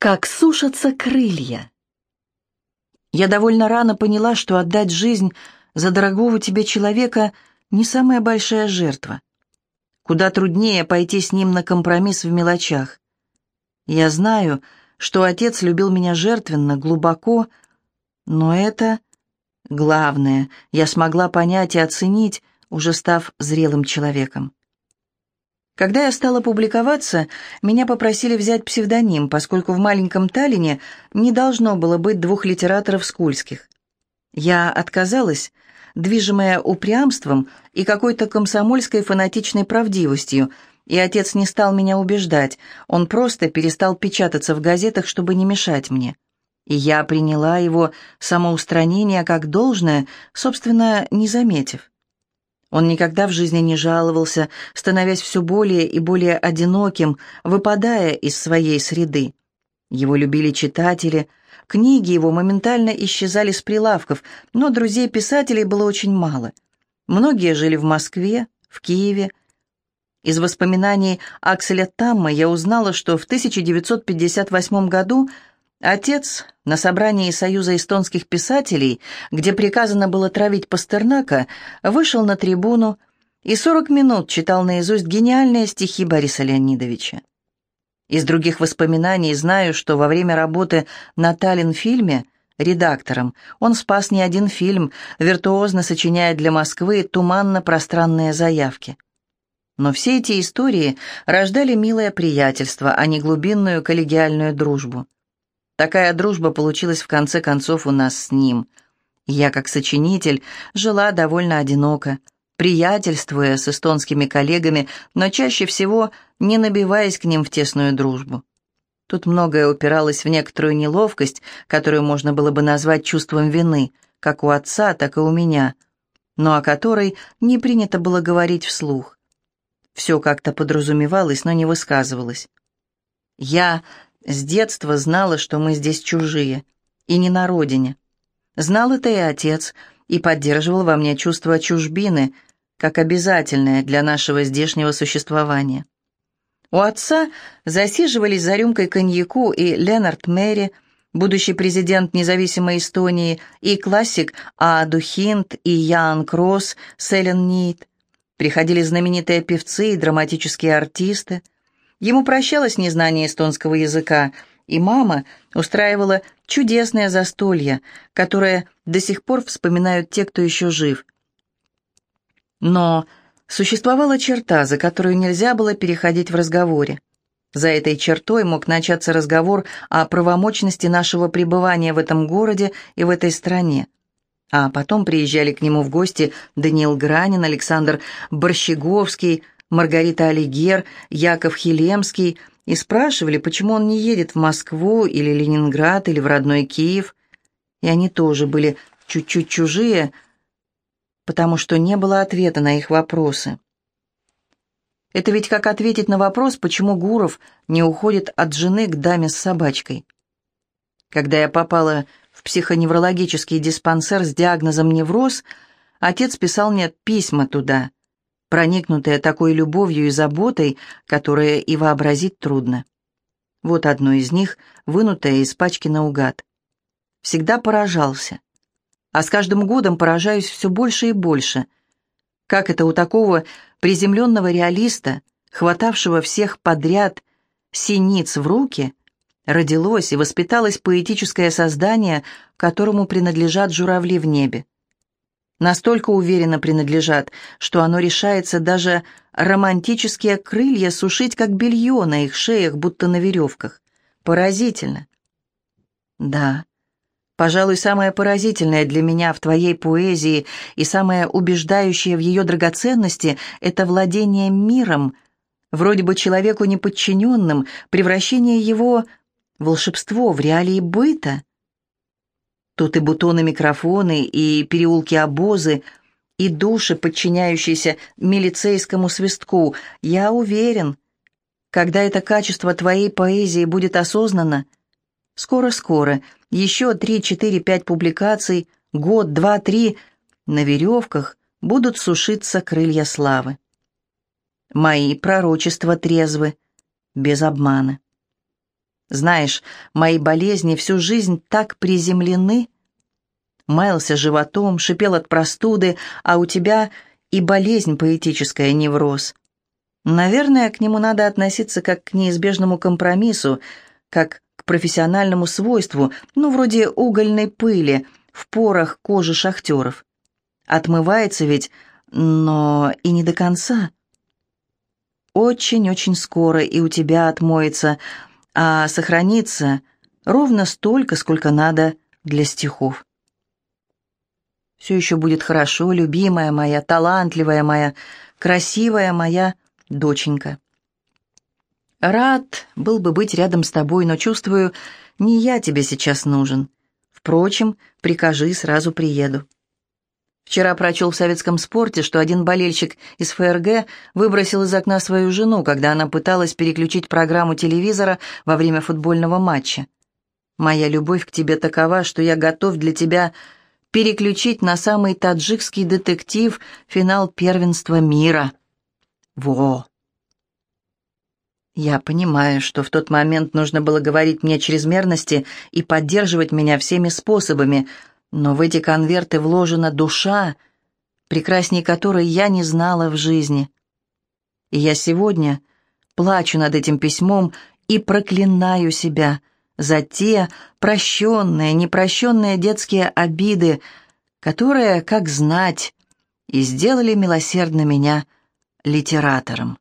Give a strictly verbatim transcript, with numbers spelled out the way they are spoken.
Как сушатся крылья. Я довольно рано поняла, что отдать жизнь за дорогого тебе человека не самая большая жертва. Куда труднее пойти с ним на компромисс в мелочах. Я знаю, что отец любил меня жертвенно, глубоко, но это главное я смогла понять и оценить, уже став зрелым человеком. Когда я стала публиковаться, меня попросили взять псевдоним, поскольку в маленьком Таллине не должно было быть двух литераторов скульских. Я отказалась, движимая упрямством и какой-то комсомольской фанатичной правдивостью, и отец не стал меня убеждать, он просто перестал печататься в газетах, чтобы не мешать мне. И я приняла его самоустранение как должное, собственно, не заметив. Он никогда в жизни не жаловался, становясь все более и более одиноким, выпадая из своей среды. Его любили читатели, книги его моментально исчезали с прилавков, но друзей писателей было очень мало. Многие жили в Москве, в Киеве. Из воспоминаний Акселя Тамма я узнала, что в тысяча девятьсот пятьдесят восьмом году отец на собрании Союза эстонских писателей, где приказано было травить Пастернака, вышел на трибуну и сорок минут читал наизусть гениальные стихи Бориса Леонидовича. Из других воспоминаний знаю, что во время работы на Таллин-фильме редактором он спас не один фильм, виртуозно сочиняя для Москвы туманно-пространные заявки. Но все эти истории рождали милое приятельство, а не глубинную коллегиальную дружбу. Такая дружба получилась в конце концов у нас с ним. Я, как сочинитель, жила довольно одиноко, приятельствуя с эстонскими коллегами, но чаще всего не набиваясь к ним в тесную дружбу. Тут многое упиралось в некоторую неловкость, которую можно было бы назвать чувством вины, как у отца, так и у меня, но о которой не принято было говорить вслух. Все как-то подразумевалось, но не высказывалось. Я с детства знала, что мы здесь чужие, и не на родине. Знал это и отец, и поддерживал во мне чувство чужбины, как обязательное для нашего здешнего существования. У отца засиживались за рюмкой коньяку и Ленард Мэри, будущий президент независимой Эстонии, и классик Ааду Хинт, и Ян Кросс с Эллен Нит. Приходили знаменитые певцы и драматические артисты. Ему прощалось незнание эстонского языка, и мама устраивала чудесное застолье, которое до сих пор вспоминают те, кто еще жив. Но существовала черта, за которую нельзя было переходить в разговоре. За этой чертой мог начаться разговор о правомочности нашего пребывания в этом городе и в этой стране. А потом приезжали к нему в гости Даниил Гранин, Александр Борщеговский, Маргарита Алигер, Яков Хилемский и спрашивали, почему он не едет в Москву или Ленинград или в родной Киев. И они тоже были чуть-чуть чужие, потому что не было ответа на их вопросы. Это ведь как ответить на вопрос, почему Гуров не уходит от жены к даме с собачкой. Когда я попала в психоневрологический диспансер с диагнозом невроз, отец писал мне письма туда, проникнутые такой любовью и заботой, которые и вообразить трудно. Вот одно из них, вынутое из пачки наугад. Всегда поражался. А с каждым годом поражаюсь все больше и больше. Как это у такого приземленного реалиста, хватавшего всех подряд синиц в руки, родилось и воспиталось поэтическое создание, которому принадлежат журавли в небе. Настолько уверенно принадлежат, что оно решается даже романтические крылья сушить, как белье на их шеях, будто на веревках. Поразительно. Да, пожалуй, самое поразительное для меня в твоей поэзии и самое убеждающее в ее драгоценности — это владение миром, вроде бы человеку неподчиненным, превращение его в волшебство, в реалии быта. Тут и бутоны-микрофоны, и переулки-обозы, и души, подчиняющиеся милицейскому свистку. Я уверен, когда это качество твоей поэзии будет осознано, скоро-скоро, еще три, четыре, пять публикаций, год, два, три, на веревках будут сушиться крылья славы. Мои пророчества трезвы, без обмана. Знаешь, мои болезни всю жизнь так приземлены. Маялся животом, шипел от простуды, а у тебя и болезнь поэтическая, невроз. Наверное, к нему надо относиться как к неизбежному компромиссу, как к профессиональному свойству, ну, вроде угольной пыли в порах кожи шахтеров. Отмывается ведь, но и не до конца. Очень-очень скоро и у тебя отмоется, а сохранится ровно столько, сколько надо для стихов. Все еще будет хорошо, любимая моя, талантливая моя, красивая моя доченька. Рад был бы быть рядом с тобой, но чувствую, не я тебе сейчас нужен. Впрочем, прикажи, сразу приеду. Вчера прочел в «Советском спорте», что один болельщик из ФРГ выбросил из окна свою жену, когда она пыталась переключить программу телевизора во время футбольного матча. Моя любовь к тебе такова, что я готов для тебя переключить на самый таджикский детектив финал первенства мира. Во! Я понимаю, что в тот момент нужно было говорить мне чрезмерности и поддерживать меня всеми способами, но в эти конверты вложена душа, прекрасней которой я не знала в жизни. И я сегодня плачу над этим письмом и проклинаю себя за те прощенные, непрощенные детские обиды, которые, как знать, и сделали милосердно меня литератором.